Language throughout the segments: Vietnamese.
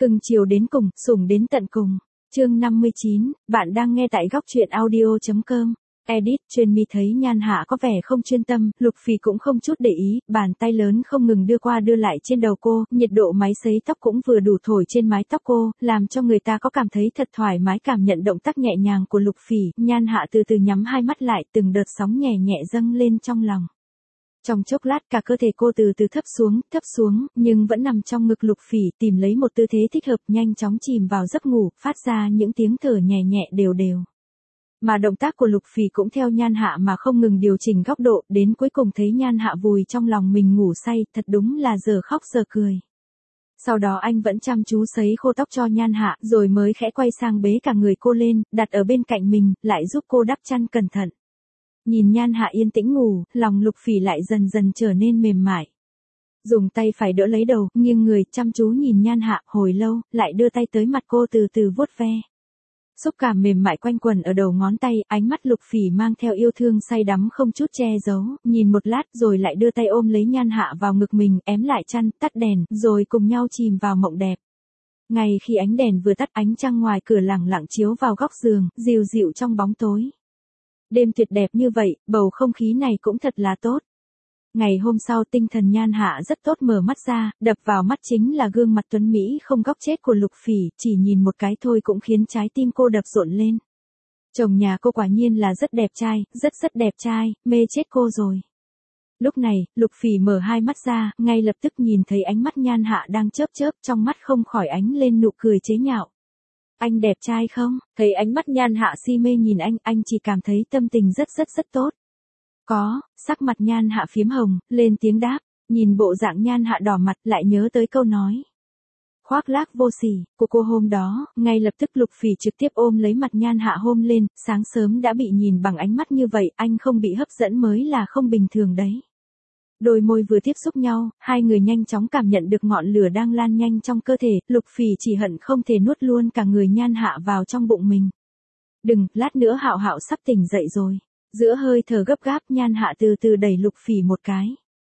Cưng chiều đến cùng, sủng đến tận cùng. Chương 59, bạn đang nghe tại góc truyện audio.com. Edit, Chuyên Mi thấy Nhan Hạ có vẻ không chuyên tâm, Lục Phỉ cũng không chút để ý, bàn tay lớn không ngừng đưa qua đưa lại trên đầu cô, nhiệt độ máy sấy tóc cũng vừa đủ thổi trên mái tóc cô, làm cho người ta có cảm thấy thật thoải mái. Cảm nhận động tác nhẹ nhàng của Lục Phỉ, Nhan Hạ từ từ nhắm hai mắt lại, từng đợt sóng nhẹ nhẹ dâng lên trong lòng. Trong chốc lát cả cơ thể cô từ từ thấp xuống, nhưng vẫn nằm trong ngực Lục Phỉ, tìm lấy một tư thế thích hợp, nhanh chóng chìm vào giấc ngủ, phát ra những tiếng thở nhẹ nhẹ đều đều. Mà động tác của Lục Phỉ cũng theo Nhan Hạ mà không ngừng điều chỉnh góc độ, đến cuối cùng thấy Nhan Hạ vùi trong lòng mình ngủ say, thật đúng là giờ khóc giờ cười. Sau đó anh vẫn chăm chú sấy khô tóc cho Nhan Hạ, rồi mới khẽ quay sang bế cả người cô lên, đặt ở bên cạnh mình, lại giúp cô đắp chăn cẩn thận. Nhìn Nhan Hạ yên tĩnh ngủ, lòng Lục Phỉ lại dần dần trở nên mềm mại. Dùng tay phải đỡ lấy đầu, nghiêng người, chăm chú nhìn Nhan Hạ, hồi lâu, lại đưa tay tới mặt cô từ từ vuốt ve. Xúc cảm mềm mại quanh quẩn ở đầu ngón tay, ánh mắt Lục Phỉ mang theo yêu thương say đắm không chút che giấu, nhìn một lát rồi lại đưa tay ôm lấy Nhan Hạ vào ngực mình, ém lại chăn, tắt đèn, rồi cùng nhau chìm vào mộng đẹp. Ngay khi ánh đèn vừa tắt, ánh trăng ngoài cửa lẳng lặng chiếu vào góc giường, dịu dịu trong bóng tối. Đêm tuyệt đẹp như vậy, bầu không khí này cũng thật là tốt. Ngày hôm sau tinh thần Nhan Hạ rất tốt, mở mắt ra, đập vào mắt chính là gương mặt tuấn Mỹ không góc chết của Lục Phỉ, chỉ nhìn một cái thôi cũng khiến trái tim cô đập rộn lên. Chồng nhà cô quả nhiên là rất đẹp trai, rất đẹp trai, mê chết cô rồi. Lúc này, Lục Phỉ mở hai mắt ra, ngay lập tức nhìn thấy ánh mắt Nhan Hạ đang chớp chớp, trong mắt không khỏi ánh lên nụ cười chế nhạo. Anh đẹp trai không? Thấy ánh mắt Nhan Hạ si mê nhìn anh chỉ cảm thấy tâm tình rất tốt. Có, sắc mặt Nhan Hạ phiếm hồng, lên tiếng đáp, nhìn bộ dạng Nhan Hạ đỏ mặt lại nhớ tới câu nói khoác lác vô sỉ của cô hôm đó, ngay lập tức Lục Phỉ trực tiếp ôm lấy mặt Nhan Hạ hôn lên, sáng sớm đã bị nhìn bằng ánh mắt như vậy, anh không bị hấp dẫn mới là không bình thường đấy. Đôi môi vừa tiếp xúc nhau, hai người nhanh chóng cảm nhận được ngọn lửa đang lan nhanh trong cơ thể, Lục Phỉ chỉ hận không thể nuốt luôn cả người Nhan Hạ vào trong bụng mình. Đừng, lát nữa Hạo Hạo sắp tỉnh dậy rồi. Giữa hơi thở gấp gáp, Nhan Hạ từ từ đẩy Lục Phỉ một cái.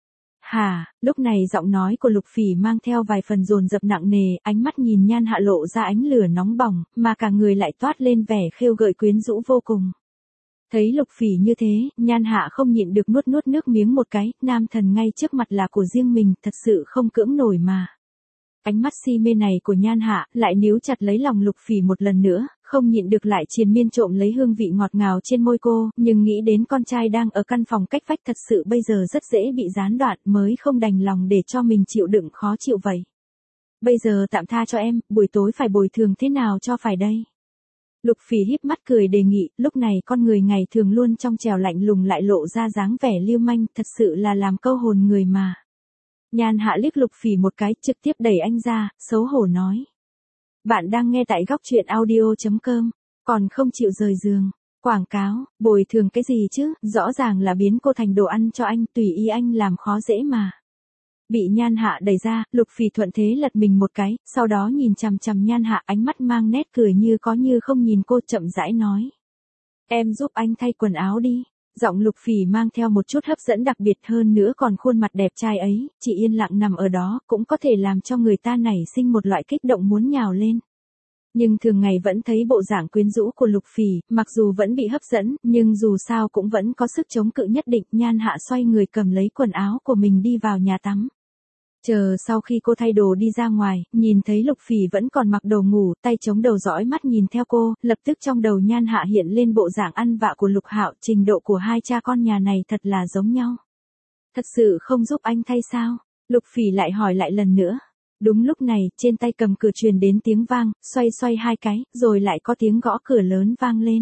Hả, lúc này giọng nói của Lục Phỉ mang theo vài phần dồn dập nặng nề, ánh mắt nhìn Nhan Hạ lộ ra ánh lửa nóng bỏng, mà cả người lại toát lên vẻ khêu gợi quyến rũ vô cùng. Thấy Lục Phỉ như thế, Nhan Hạ không nhịn được nuốt nước miếng một cái, nam thần ngay trước mặt là của riêng mình, thật sự không cưỡng nổi mà. Ánh mắt si mê này của Nhan Hạ lại níu chặt lấy lòng Lục Phỉ một lần nữa, không nhịn được lại triền miên trộm lấy hương vị ngọt ngào trên môi cô, nhưng nghĩ đến con trai đang ở căn phòng cách vách thật sự bây giờ rất dễ bị gián đoạn, mới không đành lòng để cho mình chịu đựng khó chịu vậy. Bây giờ tạm tha cho em, buổi tối phải bồi thường thế nào cho phải đây? Lục Phỉ híp mắt cười đề nghị, lúc này con người ngày thường luôn trong trẻo lạnh lùng lại lộ ra dáng vẻ lưu manh, thật sự là làm câu hồn người mà. Nhan Hạ liếc Lục Phỉ một cái, trực tiếp đẩy anh ra, xấu hổ nói. Bạn đang nghe tại góc truyện audio.com, còn không chịu rời giường. Quảng cáo, bồi thường cái gì chứ, rõ ràng là biến cô thành đồ ăn cho anh, tùy ý anh làm khó dễ mà. Bị Nhan Hạ đẩy ra, Lục Phỉ thuận thế lật mình một cái, sau đó nhìn chằm chằm Nhan Hạ, ánh mắt mang nét cười như có như không nhìn cô, chậm rãi nói. Em giúp anh thay quần áo đi. Giọng Lục Phỉ mang theo một chút hấp dẫn đặc biệt, hơn nữa còn khuôn mặt đẹp trai ấy, chỉ yên lặng nằm ở đó, cũng có thể làm cho người ta nảy sinh một loại kích động muốn nhào lên. Nhưng thường ngày vẫn thấy bộ dạng quyến rũ của Lục Phỉ, mặc dù vẫn bị hấp dẫn, nhưng dù sao cũng vẫn có sức chống cự nhất định. Nhan Hạ xoay người cầm lấy quần áo của mình đi vào nhà tắm. Chờ sau khi cô thay đồ đi ra ngoài, nhìn thấy Lục Phỉ vẫn còn mặc đồ ngủ, tay chống đầu dõi mắt nhìn theo cô, lập tức trong đầu Nhan Hạ hiện lên bộ dạng ăn vạ của Lục Hạo, trình độ của hai cha con nhà này thật là giống nhau. Thật sự không giúp anh thay sao? Lục Phỉ lại hỏi lại lần nữa. Đúng lúc này, trên tay cầm cửa truyền đến tiếng vang, xoay hai cái, rồi lại có tiếng gõ cửa lớn vang lên.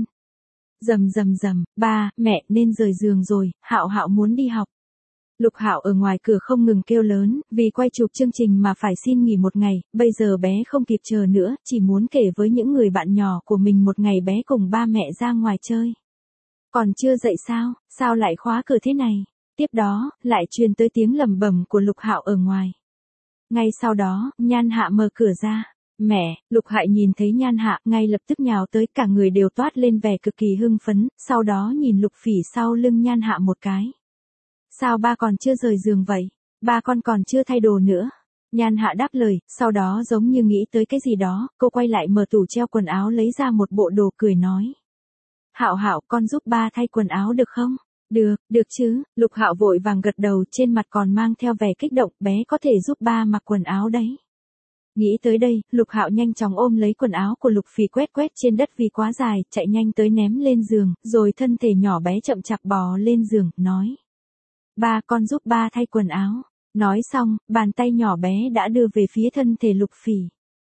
Rầm, ba, mẹ nên rời giường rồi, Hạo Hạo muốn đi học. Lục Hạo ở ngoài cửa không ngừng kêu lớn, vì quay chụp chương trình mà phải xin nghỉ một ngày, bây giờ bé không kịp chờ nữa, chỉ muốn kể với những người bạn nhỏ của mình một ngày bé cùng ba mẹ ra ngoài chơi. Còn chưa dậy sao lại khóa cửa thế này? Tiếp đó, lại truyền tới tiếng lẩm bẩm của Lục Hạo ở ngoài. Ngay sau đó, Nhan Hạ mở cửa ra. Mẹ, Lục Hạo nhìn thấy Nhan Hạ, ngay lập tức nhào tới, cả người đều toát lên vẻ cực kỳ hưng phấn, sau đó nhìn Lục Phỉ sau lưng Nhan Hạ một cái. Sao ba còn chưa rời giường vậy? Ba con còn chưa thay đồ nữa. Nhan Hạ đáp lời, sau đó giống như nghĩ tới cái gì đó, cô quay lại mở tủ treo quần áo lấy ra một bộ đồ cười nói. Hạo Hạo, con giúp ba thay quần áo được không? Được chứ, Lục Hạo vội vàng gật đầu, trên mặt còn mang theo vẻ kích động, bé có thể giúp ba mặc quần áo đấy. Nghĩ tới đây, Lục Hạo nhanh chóng ôm lấy quần áo của Lục Phỉ quét quét trên đất vì quá dài, chạy nhanh tới ném lên giường, rồi thân thể nhỏ bé chậm chạp bò lên giường, nói. Ba, con giúp ba thay quần áo. Nói xong, bàn tay nhỏ bé đã đưa về phía thân thể Lục Phỉ.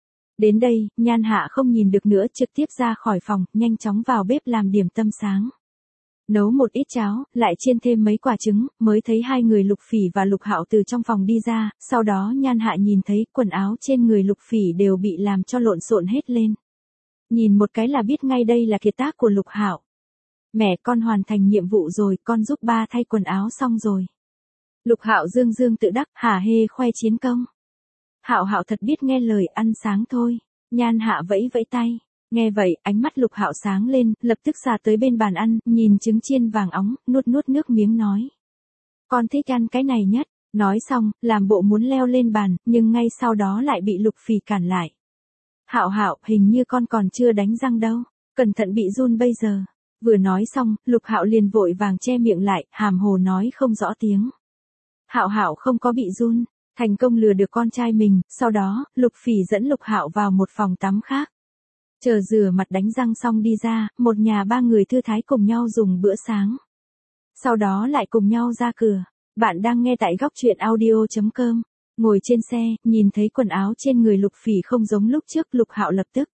Đến đây, Nhan Hạ không nhìn được nữa, trực tiếp ra khỏi phòng, nhanh chóng vào bếp làm điểm tâm sáng. Nấu một ít cháo, lại chiên thêm mấy quả trứng, mới thấy hai người Lục Phỉ và Lục Hạo từ trong phòng đi ra, sau đó Nhan Hạ nhìn thấy quần áo trên người Lục Phỉ đều bị làm cho lộn xộn hết lên. Nhìn một cái là biết ngay đây là kiệt tác của Lục Hạo. Mẹ, con hoàn thành nhiệm vụ rồi, con giúp ba thay quần áo xong rồi. Lục Hạo dương dương tự đắc, hả hê khoe chiến công. Hạo Hạo thật biết nghe lời, ăn sáng thôi. Nhan Hạ vẫy vẫy tay. Nghe vậy, ánh mắt Lục Hạo sáng lên, lập tức xà tới bên bàn ăn, nhìn trứng chiên vàng óng, nuốt nước miếng nói. Con thích ăn cái này nhất. Nói xong, làm bộ muốn leo lên bàn, nhưng ngay sau đó lại bị Lục Phỉ cản lại. Hạo Hạo, hình như con còn chưa đánh răng đâu. Cẩn thận bị run bây giờ. Vừa nói xong, Lục Hạo liền vội vàng che miệng lại, hàm hồ nói không rõ tiếng. Hạo Hạo không có bị run, thành công lừa được con trai mình, sau đó, Lục Phỉ dẫn Lục Hạo vào một phòng tắm khác. Chờ rửa mặt đánh răng xong đi ra, một nhà ba người thư thái cùng nhau dùng bữa sáng. Sau đó lại cùng nhau ra cửa. Bạn đang nghe tại góc truyện audio.com. Ngồi trên xe, nhìn thấy quần áo trên người Lục Phỉ không giống lúc trước, Lục Hạo lập tức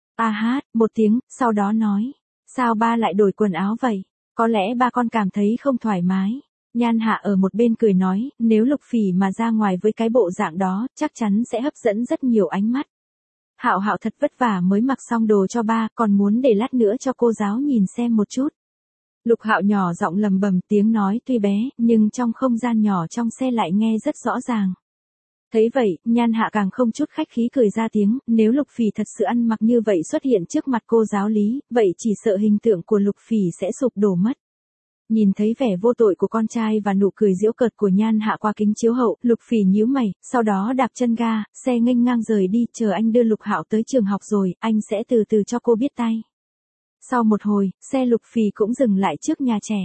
hát một tiếng, sau đó nói. Sao ba lại đổi quần áo vậy? Có lẽ ba con cảm thấy không thoải mái. Nhan Hạ ở một bên cười nói, nếu Lục Phỉ mà ra ngoài với cái bộ dạng đó, chắc chắn sẽ hấp dẫn rất nhiều ánh mắt. Hạo Hạo thật vất vả mới mặc xong đồ cho ba, còn muốn để lát nữa cho cô giáo nhìn xem một chút. Lục Hạo nhỏ giọng lầm bầm, tiếng nói tuy bé, nhưng trong không gian nhỏ trong xe lại nghe rất rõ ràng. Thấy vậy, Nhan Hạ càng không chút khách khí cười ra tiếng, nếu Lục Phỉ thật sự ăn mặc như vậy xuất hiện trước mặt cô giáo lý, vậy chỉ sợ hình tượng của Lục Phỉ sẽ sụp đổ mất. Nhìn thấy vẻ vô tội của con trai và nụ cười giễu cợt của Nhan Hạ qua kính chiếu hậu, Lục Phỉ nhíu mày, sau đó đạp chân ga, xe nghênh ngang rời đi, chờ anh đưa Lục Hạo tới trường học rồi, anh sẽ từ từ cho cô biết tay. Sau một hồi, xe Lục Phỉ cũng dừng lại trước nhà trẻ.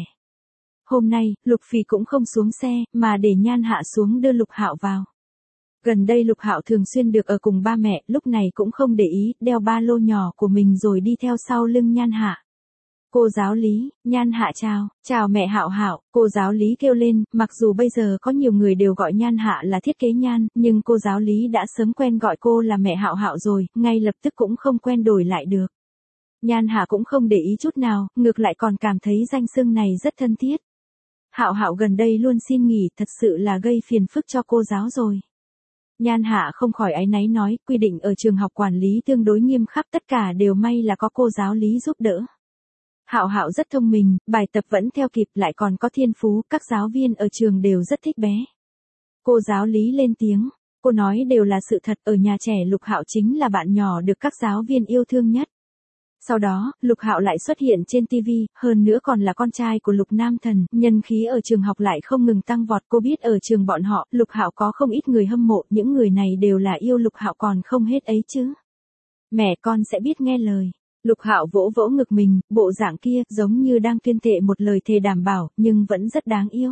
Hôm nay, Lục Phỉ cũng không xuống xe, mà để Nhan Hạ xuống đưa Lục Hạo vào. Gần đây Lục Hạo thường xuyên được ở cùng ba mẹ, lúc này cũng không để ý, đeo ba lô nhỏ của mình rồi đi theo sau lưng Nhan Hạ. Cô giáo lý, Nhan Hạ chào mẹ Hạo Hạo, cô giáo lý kêu lên, mặc dù bây giờ có nhiều người đều gọi Nhan Hạ là thiết kế Nhan, nhưng cô giáo lý đã sớm quen gọi cô là mẹ Hạo Hạo rồi, ngay lập tức cũng không quen đổi lại được. Nhan Hạ cũng không để ý chút nào, ngược lại còn cảm thấy danh xưng này rất thân thiết. Hạo Hạo gần đây luôn xin nghỉ, thật sự là gây phiền phức cho cô giáo rồi. Nhan Hạ không khỏi áy náy nói, quy định ở trường học quản lý tương đối nghiêm khắc, tất cả đều may là có cô giáo lý giúp đỡ. Hạo Hạo rất thông minh, bài tập vẫn theo kịp, lại còn có thiên phú, các giáo viên ở trường đều rất thích bé. Cô giáo lý lên tiếng, cô nói đều là sự thật, ở nhà trẻ Lục Hạo chính là bạn nhỏ được các giáo viên yêu thương nhất. Sau đó, Lục Hạo lại xuất hiện trên TV, hơn nữa còn là con trai của Lục Nam Thần, nhân khí ở trường học lại không ngừng tăng vọt, cô biết ở trường bọn họ, Lục Hạo có không ít người hâm mộ, những người này đều là yêu Lục Hạo còn không hết ấy chứ. Mẹ con sẽ biết nghe lời. Lục Hạo vỗ vỗ ngực mình, bộ dạng kia giống như đang tuyên thệ một lời thề đảm bảo, nhưng vẫn rất đáng yêu.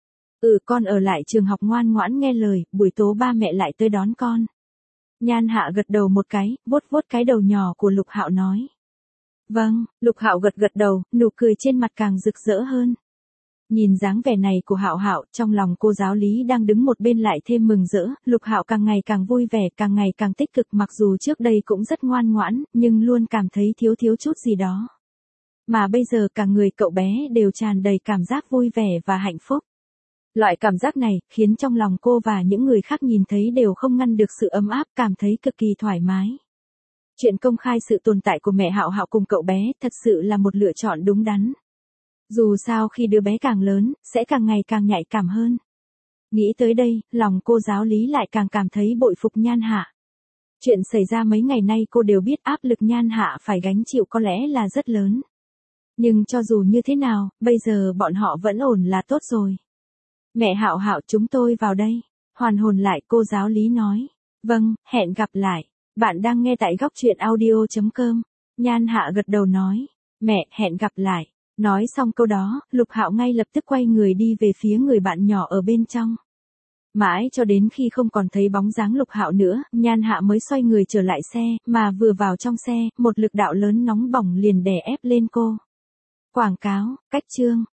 Con ở lại trường học ngoan ngoãn nghe lời, buổi tối ba mẹ lại tới đón con. Nhan Hạ gật đầu một cái, vuốt vuốt cái đầu nhỏ của Lục Hạo nói. Vâng, Lục Hạo gật đầu, nụ cười trên mặt càng rực rỡ hơn. Nhìn dáng vẻ này của Hạo Hạo, trong lòng cô giáo lý đang đứng một bên lại thêm mừng rỡ, Lục Hạo càng ngày càng vui vẻ, càng ngày càng tích cực, mặc dù trước đây cũng rất ngoan ngoãn, nhưng luôn cảm thấy thiếu chút gì đó. Mà bây giờ cả người cậu bé đều tràn đầy cảm giác vui vẻ và hạnh phúc. Loại cảm giác này, khiến trong lòng cô và những người khác nhìn thấy đều không ngăn được sự ấm áp, cảm thấy cực kỳ thoải mái. Chuyện công khai sự tồn tại của mẹ Hạo Hạo cùng cậu bé, thật sự là một lựa chọn đúng đắn. Dù sao khi đứa bé càng lớn, sẽ càng ngày càng nhạy cảm hơn. Nghĩ tới đây, lòng cô giáo lý lại càng cảm thấy bội phục Nhan Hạ. Chuyện xảy ra mấy ngày nay cô đều biết áp lực Nhan Hạ phải gánh chịu có lẽ là rất lớn. Nhưng cho dù như thế nào, bây giờ bọn họ vẫn ổn là tốt rồi. Mẹ Hạo Hạo, chúng tôi vào đây. Hoàn hồn lại, cô giáo lý nói. Vâng, hẹn gặp lại. Bạn đang nghe tại góc truyện audio.com. Nhan Hạ gật đầu nói. Mẹ, hẹn gặp lại. Nói xong câu đó, Lục Hạo ngay lập tức quay người đi về phía người bạn nhỏ ở bên trong. Mãi cho đến khi không còn thấy bóng dáng Lục Hạo nữa, Nhan Hạ mới xoay người trở lại xe, mà vừa vào trong xe, một lực đạo lớn nóng bỏng liền đè ép lên cô. Quảng cáo, cách chương.